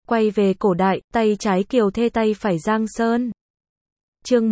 Quay về cổ đại, tay trái Kiều Thê tay phải Giang Sơn. Chương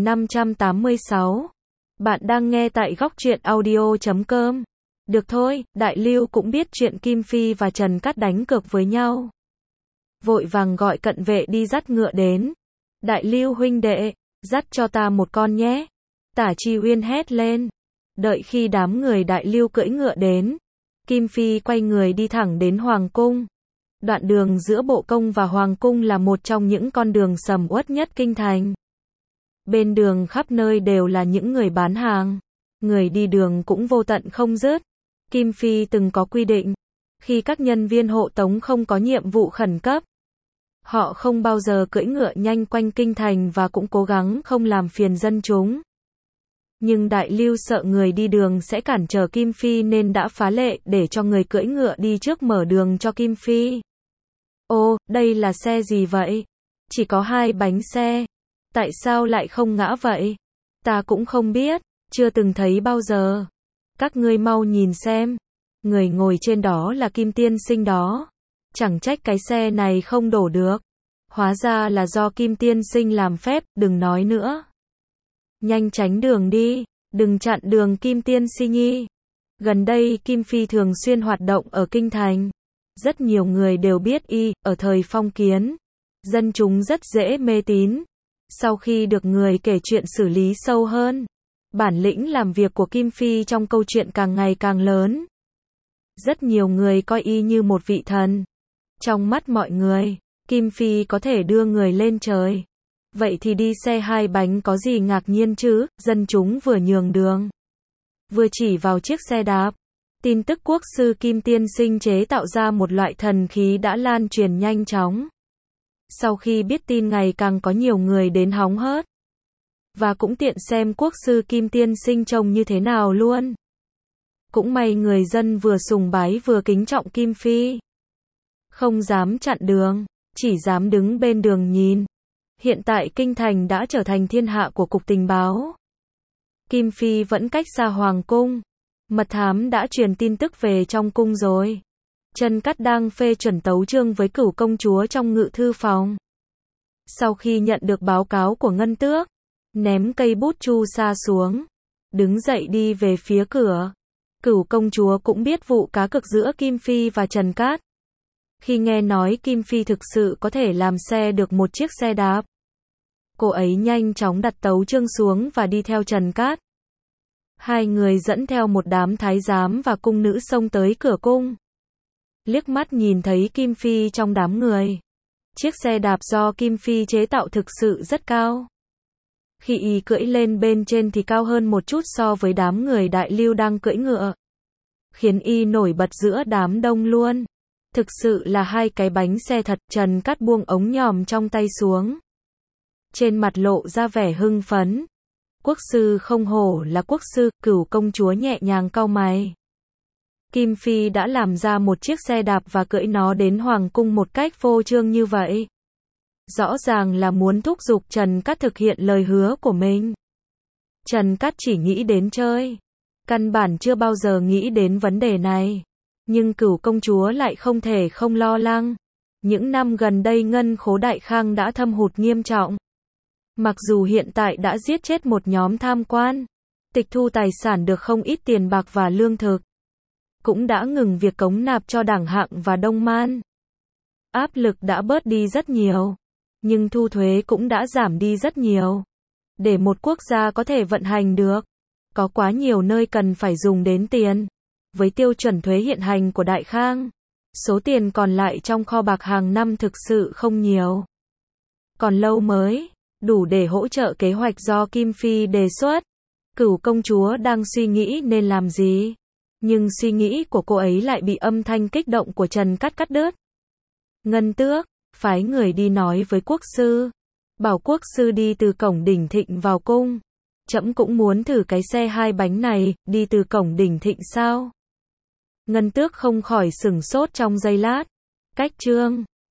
1586. Bạn đang nghe tại góc truyện audio.com. Được thôi, Đại Lưu cũng biết chuyện Kim Phi và Trần Cát đánh cược với nhau. Vội vàng gọi cận vệ đi dắt ngựa đến. Đại Lưu huynh đệ, dắt cho ta một con nhé. Tả Chi Uyên hét lên. Đợi khi đám người Đại Lưu cưỡi ngựa đến, Kim Phi quay người đi thẳng đến Hoàng Cung. Đoạn đường giữa Bộ Công và Hoàng Cung là một trong những con đường sầm uất nhất kinh thành. Bên đường khắp nơi đều là những người bán hàng. Người đi đường cũng vô tận không dứt. Kim Phi từng có quy định, khi các nhân viên hộ tống không có nhiệm vụ khẩn cấp, họ không bao giờ cưỡi ngựa nhanh quanh kinh thành và cũng cố gắng không làm phiền dân chúng. Nhưng Đại Lưu sợ người đi đường sẽ cản trở Kim Phi nên đã phá lệ để cho người cưỡi ngựa đi trước mở đường cho Kim Phi. Ô, đây là xe gì vậy? Chỉ có 2 bánh xe. Tại sao lại không ngã vậy? Ta cũng không biết, chưa từng thấy bao giờ. Các ngươi mau nhìn xem. Người ngồi trên đó là Kim Tiên Sinh đó. Chẳng trách cái xe này không đổ được. Hóa ra là do Kim Tiên Sinh làm phép, đừng nói nữa. Nhanh tránh đường đi, đừng chặn đường Kim Tiên Si Nhi. Gần đây Kim Phi thường xuyên hoạt động ở kinh thành. Rất nhiều người đều biết y, ở thời phong kiến, dân chúng rất dễ mê tín. Sau khi được người kể chuyện xử lý sâu hơn, bản lĩnh làm việc của Kim Phi trong câu chuyện càng ngày càng lớn. Rất nhiều người coi y như một vị thần. Trong mắt mọi người, Kim Phi có thể đưa người lên trời. Vậy thì đi xe 2 bánh có gì ngạc nhiên chứ? Dân chúng vừa nhường đường, vừa chỉ vào chiếc xe đạp. Tin tức quốc sư Kim Tiên Sinh chế tạo ra một loại thần khí đã lan truyền nhanh chóng. Sau khi biết tin ngày càng có nhiều người đến hóng hớt. Và cũng tiện xem quốc sư Kim Tiên Sinh trông như thế nào luôn. Cũng may người dân vừa sùng bái vừa kính trọng Kim Phi. Không dám chặn đường, chỉ dám đứng bên đường nhìn. Hiện tại kinh thành đã trở thành thiên hạ của cục tình báo. Kim Phi vẫn cách xa Hoàng Cung. Mật thám đã truyền tin tức về trong cung rồi. Trần Cát đang phê chuẩn tấu chương với Cửu công chúa trong ngự thư phòng. Sau khi nhận được báo cáo của Ngân Tước, ném cây bút chu sa xuống, đứng dậy đi về phía cửa. Cửu công chúa cũng biết vụ cá cược giữa Kim Phi và Trần Cát. Khi nghe nói Kim Phi thực sự có thể làm xe được một chiếc xe đạp, cô ấy nhanh chóng đặt tấu chương xuống và đi theo Trần Cát. Hai người dẫn theo một đám thái giám và cung nữ xông tới cửa cung. Liếc mắt nhìn thấy Kim Phi trong đám người. Chiếc xe đạp do Kim Phi chế tạo thực sự rất cao. Khi y cưỡi lên bên trên thì cao hơn một chút so với đám người Đại Lưu đang cưỡi ngựa. Khiến y nổi bật giữa đám đông luôn. Thực sự là 2 cái bánh xe thật. Trần Cát buông ống nhòm trong tay xuống. Trên mặt lộ ra vẻ hưng phấn. Quốc sư không hổ là quốc sư. Cửu công chúa nhẹ nhàng cau mày. Kim Phi đã làm ra một chiếc xe đạp và cưỡi nó đến Hoàng Cung một cách phô trương như vậy. Rõ ràng là muốn thúc giục Trần Cát thực hiện lời hứa của mình. Trần Cát chỉ nghĩ đến chơi. Căn bản chưa bao giờ nghĩ đến vấn đề này. Nhưng Cửu công chúa lại không thể không lo lắng. Những năm gần đây ngân khố Đại Khang đã thâm hụt nghiêm trọng. Mặc dù hiện tại đã giết chết một nhóm tham quan, tịch thu tài sản được không ít tiền bạc và lương thực, cũng đã ngừng việc cống nạp cho Đảng Hạng và Đông Man. Áp lực đã bớt đi rất nhiều, nhưng thu thuế cũng đã giảm đi rất nhiều. Để một quốc gia có thể vận hành được, có quá nhiều nơi cần phải dùng đến tiền. Với tiêu chuẩn thuế hiện hành của Đại Khang, số tiền còn lại trong kho bạc hàng năm thực sự không nhiều. Còn lâu mới đủ để hỗ trợ kế hoạch do Kim Phi đề xuất. Cửu công chúa đang suy nghĩ nên làm gì. Nhưng suy nghĩ của cô ấy lại bị âm thanh kích động của Trần Cát cắt đứt. Ngân Tước, phái người đi nói với quốc sư. Bảo quốc sư đi từ cổng Đỉnh Thịnh vào cung. Trẫm cũng muốn thử cái xe 2 bánh này, đi từ cổng Đỉnh Thịnh sao? Ngân Tước không khỏi sửng sốt trong giây lát. Cách chương